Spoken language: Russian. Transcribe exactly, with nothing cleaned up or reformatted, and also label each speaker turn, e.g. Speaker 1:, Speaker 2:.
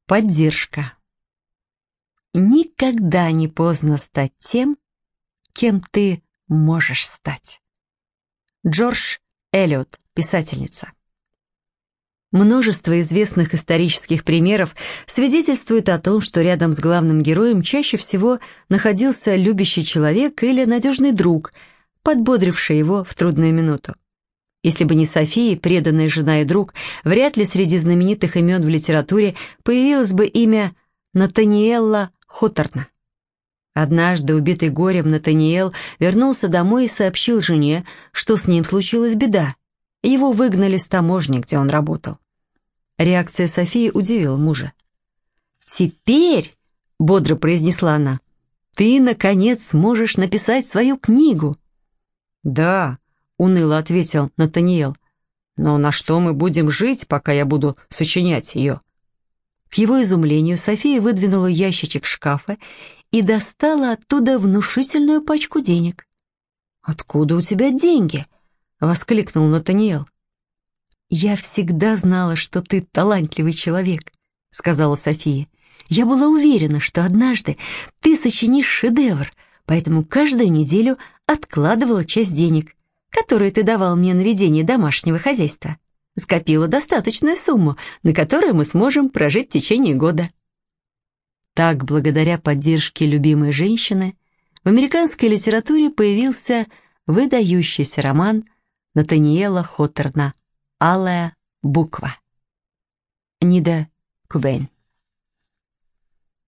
Speaker 1: Поддержка. Никогда не поздно стать тем, кем ты можешь стать. Джордж Эллиот, писательница. Множество известных исторических примеров свидетельствует о том, что рядом с главным героем чаще всего находился любящий человек или надежный друг, подбодривший его в трудную минуту. Если бы не София, преданная жена и друг, вряд ли среди знаменитых имен в литературе появилось бы имя Натаниэла Хоторна. Однажды, убитый горем, Натаниэл вернулся домой и сообщил жене, что с ним случилась беда. Его выгнали с таможни, где он работал. Реакция Софии удивила мужа. «Теперь, — бодро произнесла она, — ты, наконец, сможешь написать свою книгу». «Да, — уныло ответил Натаниэл, — но на что мы будем жить, пока я буду сочинять ее?» К его изумлению София выдвинула ящичек шкафа и достала оттуда внушительную пачку денег. «Откуда у тебя деньги?» — воскликнул Натаниэл. «Я всегда знала, что ты талантливый человек», — сказала София. «Я была уверена, что однажды ты сочинишь шедевр, поэтому каждую неделю откладывала часть денег, которые ты давал мне на ведение домашнего хозяйства. Скопила достаточную сумму, на которую мы сможем прожить в течение года». Так, благодаря поддержке любимой женщины, в американской литературе появился выдающийся роман Натаниэла Хоторна «Алая буква». Нида Кубейн.